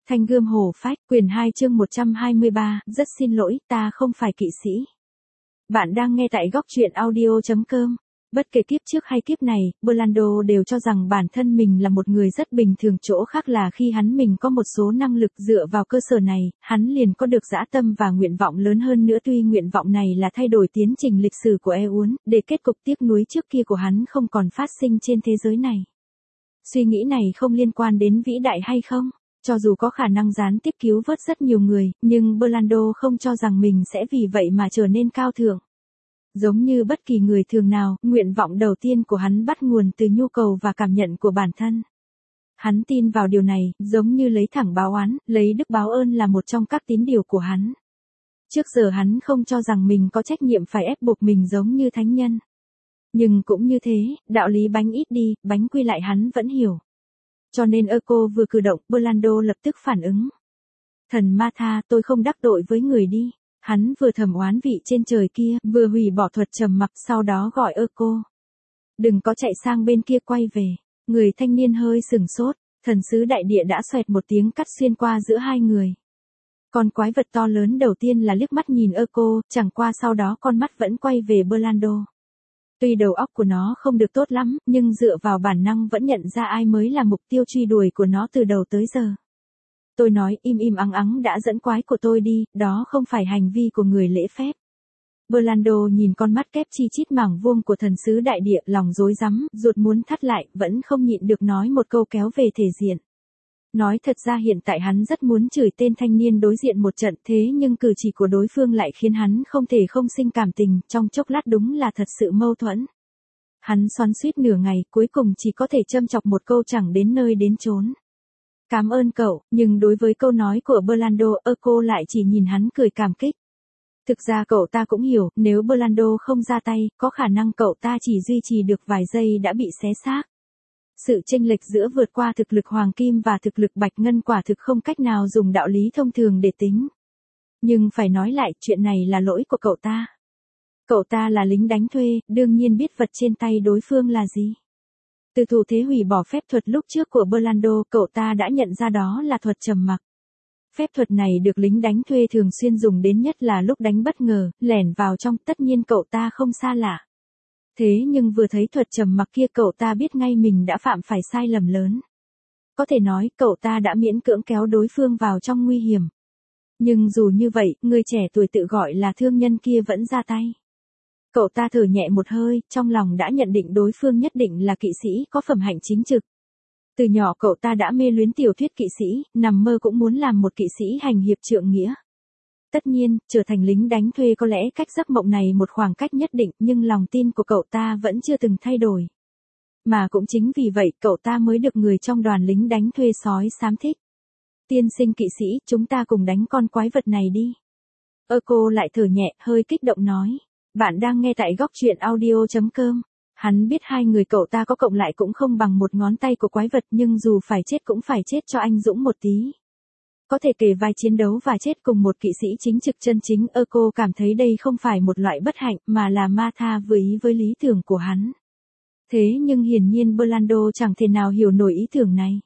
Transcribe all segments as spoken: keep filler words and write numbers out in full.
Thanh gươm hổ phách, quyền hai chương một trăm hai mươi ba, rất xin lỗi, ta không phải kỵ sĩ. Bạn đang nghe tại góc truyện audio chấm com. Bất kể kiếp trước hay kiếp này, Orlando đều cho rằng bản thân mình là một người rất bình thường, chỗ khác là khi hắn mình có một số năng lực, dựa vào cơ sở này, hắn liền có được dã tâm và nguyện vọng lớn hơn nữa. Tuy nguyện vọng này là thay đổi tiến trình lịch sử của Eun, để kết cục tiếc nuối trước kia của hắn không còn phát sinh trên thế giới này. Suy nghĩ này không liên quan đến vĩ đại hay không. Cho dù có khả năng gián tiếp cứu vớt rất nhiều người, nhưng Orlando không cho rằng mình sẽ vì vậy mà trở nên cao thượng. Giống như bất kỳ người thường nào, nguyện vọng đầu tiên của hắn bắt nguồn từ nhu cầu và cảm nhận của bản thân. Hắn tin vào điều này, giống như lấy thẳng báo oán, lấy đức báo ơn là một trong các tín điều của hắn. Trước giờ hắn không cho rằng mình có trách nhiệm phải ép buộc mình giống như thánh nhân. Nhưng cũng như thế, đạo lý bánh ít đi, bánh quy lại hắn vẫn hiểu. Cho nên Echo vừa cử động, Orlando lập tức phản ứng. Thần ma tha, tôi không đắc tội với người đi. Hắn vừa thầm oán vị trên trời kia, vừa hủy bỏ thuật trầm mặc, sau đó gọi Echo. Đừng có chạy sang bên kia, quay về. Người thanh niên hơi sừng sốt, thần sứ đại địa đã xoẹt một tiếng cắt xuyên qua giữa hai người. Con quái vật to lớn đầu tiên là liếc mắt nhìn Echo, chẳng qua sau đó con mắt vẫn quay về Orlando. Tuy đầu óc của nó không được tốt lắm, nhưng dựa vào bản năng vẫn nhận ra ai mới là mục tiêu truy đuổi của nó từ đầu tới giờ. Tôi nói im im ắng ắng đã dẫn quái của tôi đi, đó không phải hành vi của người lễ phép. Orlando nhìn con mắt kép chi chít mảng vuông của thần sứ đại địa, lòng rối rắm, ruột muốn thắt lại, vẫn không nhịn được nói một câu kéo về thể diện. Nói thật ra hiện tại hắn rất muốn chửi tên thanh niên đối diện một trận, thế nhưng cử chỉ của đối phương lại khiến hắn không thể không sinh cảm tình, trong chốc lát đúng là thật sự mâu thuẫn. Hắn xoắn xuýt nửa ngày, cuối cùng chỉ có thể châm chọc một câu chẳng đến nơi đến chốn. Cảm ơn cậu, nhưng đối với câu nói của Orlando, Echo lại chỉ nhìn hắn cười cảm kích. Thực ra cậu ta cũng hiểu, nếu Orlando không ra tay, có khả năng cậu ta chỉ duy trì được vài giây đã bị xé xác. Sự chênh lệch giữa vượt qua thực lực hoàng kim và thực lực bạch ngân quả thực không cách nào dùng đạo lý thông thường để tính. Nhưng phải nói lại, chuyện này là lỗi của cậu ta. Cậu ta là lính đánh thuê, đương nhiên biết vật trên tay đối phương là gì. Từ thủ thế hủy bỏ phép thuật lúc trước của Orlando, cậu ta đã nhận ra đó là thuật trầm mặc. Phép thuật này được lính đánh thuê thường xuyên dùng đến nhất là lúc đánh bất ngờ, lẻn vào trong, tất nhiên cậu ta không xa lạ. Thế nhưng vừa thấy thuật trầm mặc kia, cậu ta biết ngay mình đã phạm phải sai lầm lớn. Có thể nói, cậu ta đã miễn cưỡng kéo đối phương vào trong nguy hiểm. Nhưng dù như vậy, người trẻ tuổi tự gọi là thương nhân kia vẫn ra tay. Cậu ta thở nhẹ một hơi, trong lòng đã nhận định đối phương nhất định là kỵ sĩ có phẩm hạnh chính trực. Từ nhỏ cậu ta đã mê luyến tiểu thuyết kỵ sĩ, nằm mơ cũng muốn làm một kỵ sĩ hành hiệp trượng nghĩa. Tất nhiên, trở thành lính đánh thuê có lẽ cách giấc mộng này một khoảng cách nhất định, nhưng lòng tin của cậu ta vẫn chưa từng thay đổi. Mà cũng chính vì vậy, cậu ta mới được người trong đoàn lính đánh thuê sói xám thích. Tiên sinh kỵ sĩ, chúng ta cùng đánh con quái vật này đi. Echo lại thở nhẹ, hơi kích động nói. Bạn đang nghe tại góc truyện audio chấm com. Hắn biết hai người cậu ta có cộng lại cũng không bằng một ngón tay của quái vật, nhưng dù phải chết cũng phải chết cho anh dũng một tí. Có thể kề vai chiến đấu và chết cùng một kỵ sĩ chính trực chân chính, Echo cảm thấy đây không phải một loại bất hạnh, mà là ma tha vừa ý với lý tưởng của hắn. Thế nhưng hiển nhiên Orlando chẳng thể nào hiểu nổi ý tưởng này.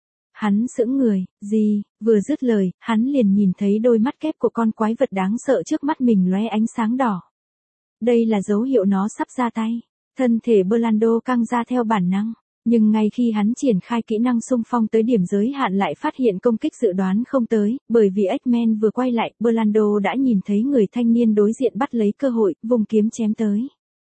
Hắn sững người, gì, vừa dứt lời, hắn liền nhìn thấy đôi mắt kép của con quái vật đáng sợ trước mắt mình lóe ánh sáng đỏ. Đây là dấu hiệu nó sắp ra tay. Thân thể Orlando căng ra theo bản năng. Nhưng ngay khi hắn triển khai kỹ năng xung phong tới điểm giới hạn lại phát hiện công kích dự đoán không tới, bởi vì X-Men vừa quay lại, Orlando đã nhìn thấy người thanh niên đối diện bắt lấy cơ hội, vùng kiếm chém tới.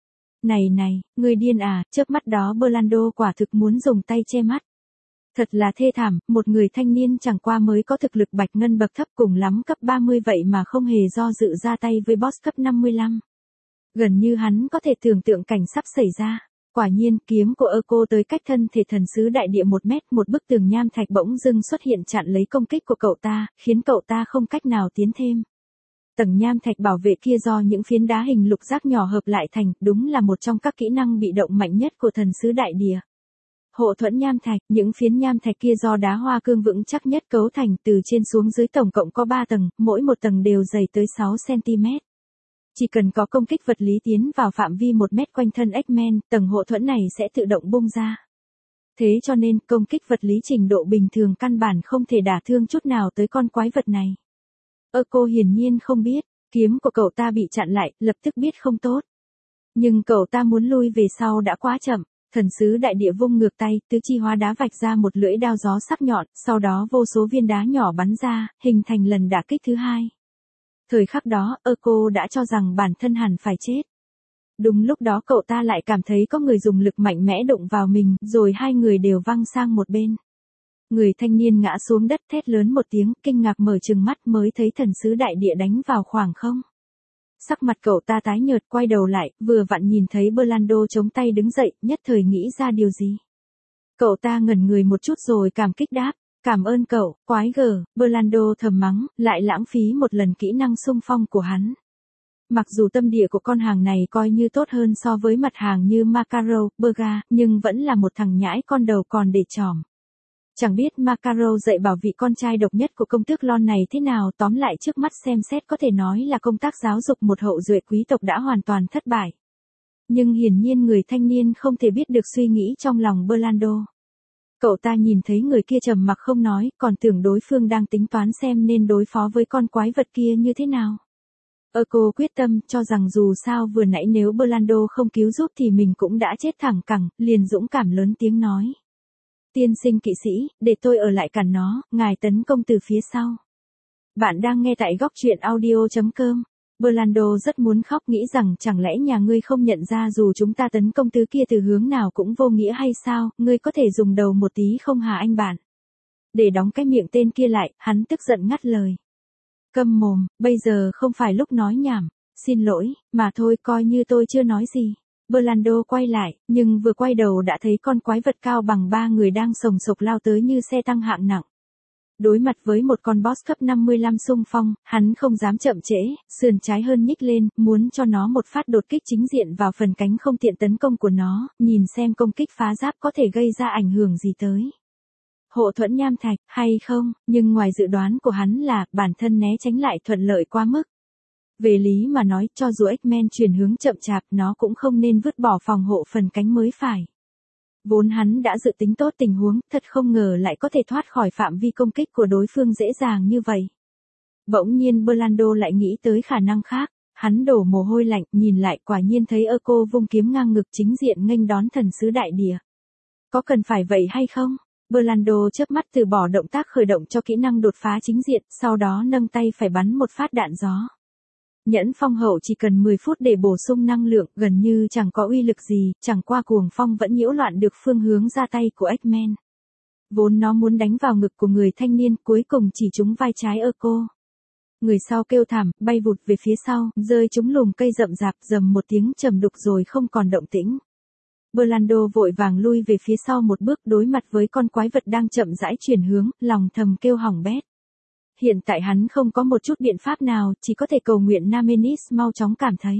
Này này, người điên à, chớp mắt đó Orlando quả thực muốn dùng tay che mắt. Thật là thê thảm, một người thanh niên chẳng qua mới có thực lực bạch ngân bậc thấp cùng lắm cấp ba mươi vậy mà không hề do dự ra tay với boss cấp năm mươi lăm. Gần như hắn có thể tưởng tượng cảnh sắp xảy ra. Quả nhiên, kiếm của Echo tới cách thân thể thần sứ đại địa một mét, một bức tường nham thạch bỗng dưng xuất hiện chặn lấy công kích của cậu ta, khiến cậu ta không cách nào tiến thêm. Tầng nham thạch bảo vệ kia do những phiến đá hình lục giác nhỏ hợp lại thành, đúng là một trong các kỹ năng bị động mạnh nhất của thần sứ đại địa. Hộ thuẫn nham thạch, những phiến nham thạch kia do đá hoa cương vững chắc nhất cấu thành, từ trên xuống dưới tổng cộng có ba tầng, mỗi một tầng đều dày tới sáu xăng ti mét. Chỉ cần có công kích vật lý tiến vào phạm vi một mét quanh thân X-Men, tầng hộ thuẫn này sẽ tự động bung ra. Thế cho nên công kích vật lý trình độ bình thường căn bản không thể đả thương chút nào tới con quái vật này. Ơ cô hiển nhiên không biết, kiếm của cậu ta bị chặn lại, lập tức biết không tốt. Nhưng cậu ta muốn lui về sau đã quá chậm, thần sứ đại địa vung ngược tay, tứ chi hóa đá vạch ra một lưỡi đao gió sắc nhọn, sau đó vô số viên đá nhỏ bắn ra, hình thành lần đả kích thứ hai. Thời khắc đó, ơ cô đã cho rằng bản thân hẳn phải chết. Đúng lúc đó cậu ta lại cảm thấy có người dùng lực mạnh mẽ đụng vào mình, rồi hai người đều văng sang một bên. Người thanh niên ngã xuống đất thét lớn một tiếng, kinh ngạc mở trừng mắt mới thấy thần sứ đại địa đánh vào khoảng không. Sắc mặt cậu ta tái nhợt quay đầu lại, vừa vặn nhìn thấy Berlando chống tay đứng dậy, nhất thời nghĩ ra điều gì. Cậu ta ngẩn người một chút rồi cảm kích đáp, cảm ơn cậu, quái gở, Berlando thầm mắng, lại lãng phí một lần kỹ năng xung phong của hắn. Mặc dù tâm địa của con hàng này coi như tốt hơn so với mặt hàng như Macaro, Berga, nhưng vẫn là một thằng nhãi con đầu còn để tròm. Chẳng biết Macaro dạy bảo vị con trai độc nhất của công tước Lon này thế nào, tóm lại trước mắt xem xét có thể nói là công tác giáo dục một hậu duệ quý tộc đã hoàn toàn thất bại. Nhưng hiển nhiên người thanh niên không thể biết được suy nghĩ trong lòng Berlando. Cậu ta nhìn thấy người kia trầm mặc không nói, còn tưởng đối phương đang tính toán xem nên đối phó với con quái vật kia như thế nào. Ơ cô quyết tâm cho rằng dù sao vừa nãy nếu Berlando không cứu giúp thì mình cũng đã chết thẳng cẳng, liền dũng cảm lớn tiếng nói. Tiên sinh kỵ sĩ, để tôi ở lại cản nó, ngài tấn công từ phía sau. Bạn đang nghe tại góc truyện audio chấm com. Berlando rất muốn khóc nghĩ rằng chẳng lẽ nhà ngươi không nhận ra dù chúng ta tấn công tứ kia từ hướng nào cũng vô nghĩa hay sao, ngươi có thể dùng đầu một tí không hả anh bạn? Để đóng cái miệng tên kia lại, hắn tức giận ngắt lời. Câm mồm, bây giờ không phải lúc nói nhảm, xin lỗi, mà thôi coi như tôi chưa nói gì. Berlando quay lại, nhưng vừa quay đầu đã thấy con quái vật cao bằng ba người đang sồng sộc lao tới như xe tăng hạng nặng. Đối mặt với một con boss cấp năm mươi lăm xung phong, hắn không dám chậm trễ, sườn trái hơn nhích lên, muốn cho nó một phát đột kích chính diện vào phần cánh không tiện tấn công của nó, nhìn xem công kích phá giáp có thể gây ra ảnh hưởng gì tới. Hộ thuẫn nham thạch, hay không, nhưng ngoài dự đoán của hắn là, bản thân né tránh lại thuận lợi quá mức. Về lý mà nói, cho dù X-Men chuyển hướng chậm chạp, nó cũng không nên vứt bỏ phòng hộ phần cánh mới phải. Vốn hắn đã dự tính tốt tình huống, thật không ngờ lại có thể thoát khỏi phạm vi công kích của đối phương dễ dàng như vậy. Bỗng nhiên Berlando lại nghĩ tới khả năng khác, hắn đổ mồ hôi lạnh, nhìn lại quả nhiên thấy ơ cô vung kiếm ngang ngực chính diện nghênh đón thần sứ đại địa. Có cần phải vậy hay không? Berlando chớp mắt từ bỏ động tác khởi động cho kỹ năng đột phá chính diện, sau đó nâng tay phải bắn một phát đạn gió. Nhẫn phong hậu chỉ cần mười phút để bổ sung năng lượng, gần như chẳng có uy lực gì, chẳng qua cuồng phong vẫn nhiễu loạn được phương hướng ra tay của X-Men. Vốn nó muốn đánh vào ngực của người thanh niên, cuối cùng chỉ trúng vai trái ơ cô. Người sau kêu thảm, bay vụt về phía sau, rơi trúng lùm cây rậm rạp, rầm một tiếng trầm đục rồi không còn động tĩnh. Berlando vội vàng lui về phía sau một bước đối mặt với con quái vật đang chậm rãi chuyển hướng, lòng thầm kêu hỏng bét. Hiện tại hắn không có một chút biện pháp nào, chỉ có thể cầu nguyện Namenis mau chóng cảm thấy.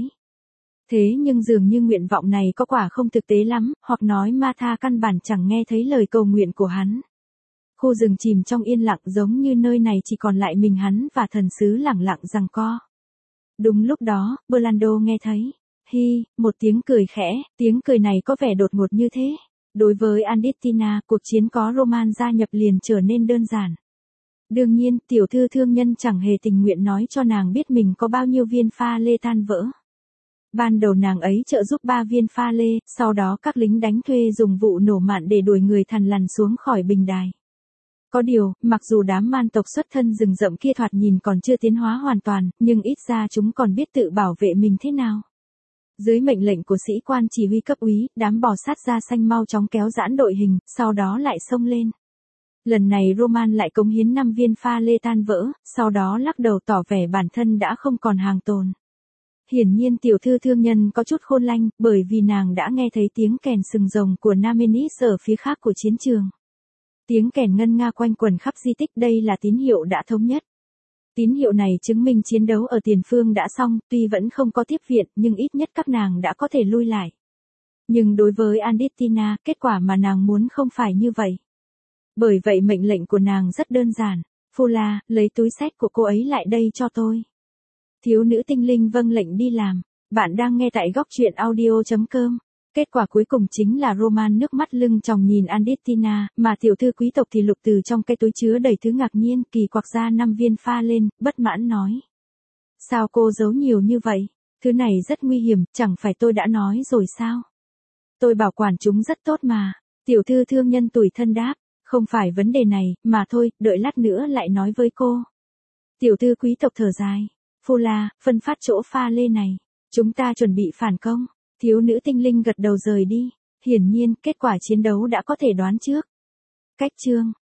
Thế nhưng dường như nguyện vọng này có quả không thực tế lắm, hoặc nói Martha căn bản chẳng nghe thấy lời cầu nguyện của hắn. Khu rừng chìm trong yên lặng giống như nơi này chỉ còn lại mình hắn và thần sứ lẳng lặng giằng co. Đúng lúc đó, Berlando nghe thấy. Hi, một tiếng cười khẽ, tiếng cười này có vẻ đột ngột như thế. Đối với Andittina, cuộc chiến có Roman gia nhập liền trở nên đơn giản. Đương nhiên, tiểu thư thương nhân chẳng hề tình nguyện nói cho nàng biết mình có bao nhiêu viên pha lê tan vỡ. Ban đầu nàng ấy trợ giúp ba viên pha lê, sau đó các lính đánh thuê dùng vụ nổ mạn để đuổi người thằn lằn xuống khỏi bình đài. Có điều, mặc dù đám man tộc xuất thân rừng rậm kia thoạt nhìn còn chưa tiến hóa hoàn toàn, nhưng ít ra chúng còn biết tự bảo vệ mình thế nào. Dưới mệnh lệnh của sĩ quan chỉ huy cấp úy, đám bò sát da xanh mau chóng kéo giãn đội hình, sau đó lại xông lên. Lần này Roman lại cống hiến năm viên pha lê tan vỡ, sau đó lắc đầu tỏ vẻ bản thân đã không còn hàng tồn. Hiển nhiên tiểu thư thương nhân có chút khôn lanh, bởi vì nàng đã nghe thấy tiếng kèn sừng rồng của Namenis ở phía khác của chiến trường. Tiếng kèn ngân nga quanh quẩn khắp di tích, đây là tín hiệu đã thống nhất. Tín hiệu này chứng minh chiến đấu ở tiền phương đã xong, tuy vẫn không có tiếp viện, nhưng ít nhất các nàng đã có thể lui lại. Nhưng đối với Andittina, kết quả mà nàng muốn không phải như vậy. Bởi vậy mệnh lệnh của nàng rất đơn giản. Fula, lấy túi xách của cô ấy lại đây cho tôi. Thiếu nữ tinh linh vâng lệnh đi làm. Bạn đang nghe tại góc truyện audio chấm com. Kết quả cuối cùng chính là Roman nước mắt lưng tròng nhìn Andittina, mà tiểu thư quý tộc thì lục từ trong cái túi chứa đầy thứ ngạc nhiên, kỳ quặc ra năm viên pha lên, bất mãn nói. Sao cô giấu nhiều như vậy? Thứ này rất nguy hiểm, chẳng phải tôi đã nói rồi sao? Tôi bảo quản chúng rất tốt mà. Tiểu thư thương nhân tủi thân đáp, không phải vấn đề này, mà thôi, đợi lát nữa lại nói với cô. Tiểu thư quý tộc thở dài. Fula, phân phát chỗ pha lê này. Chúng ta chuẩn bị phản công. Thiếu nữ tinh linh gật đầu rời đi. Hiển nhiên, kết quả chiến đấu đã có thể đoán trước. Cách chương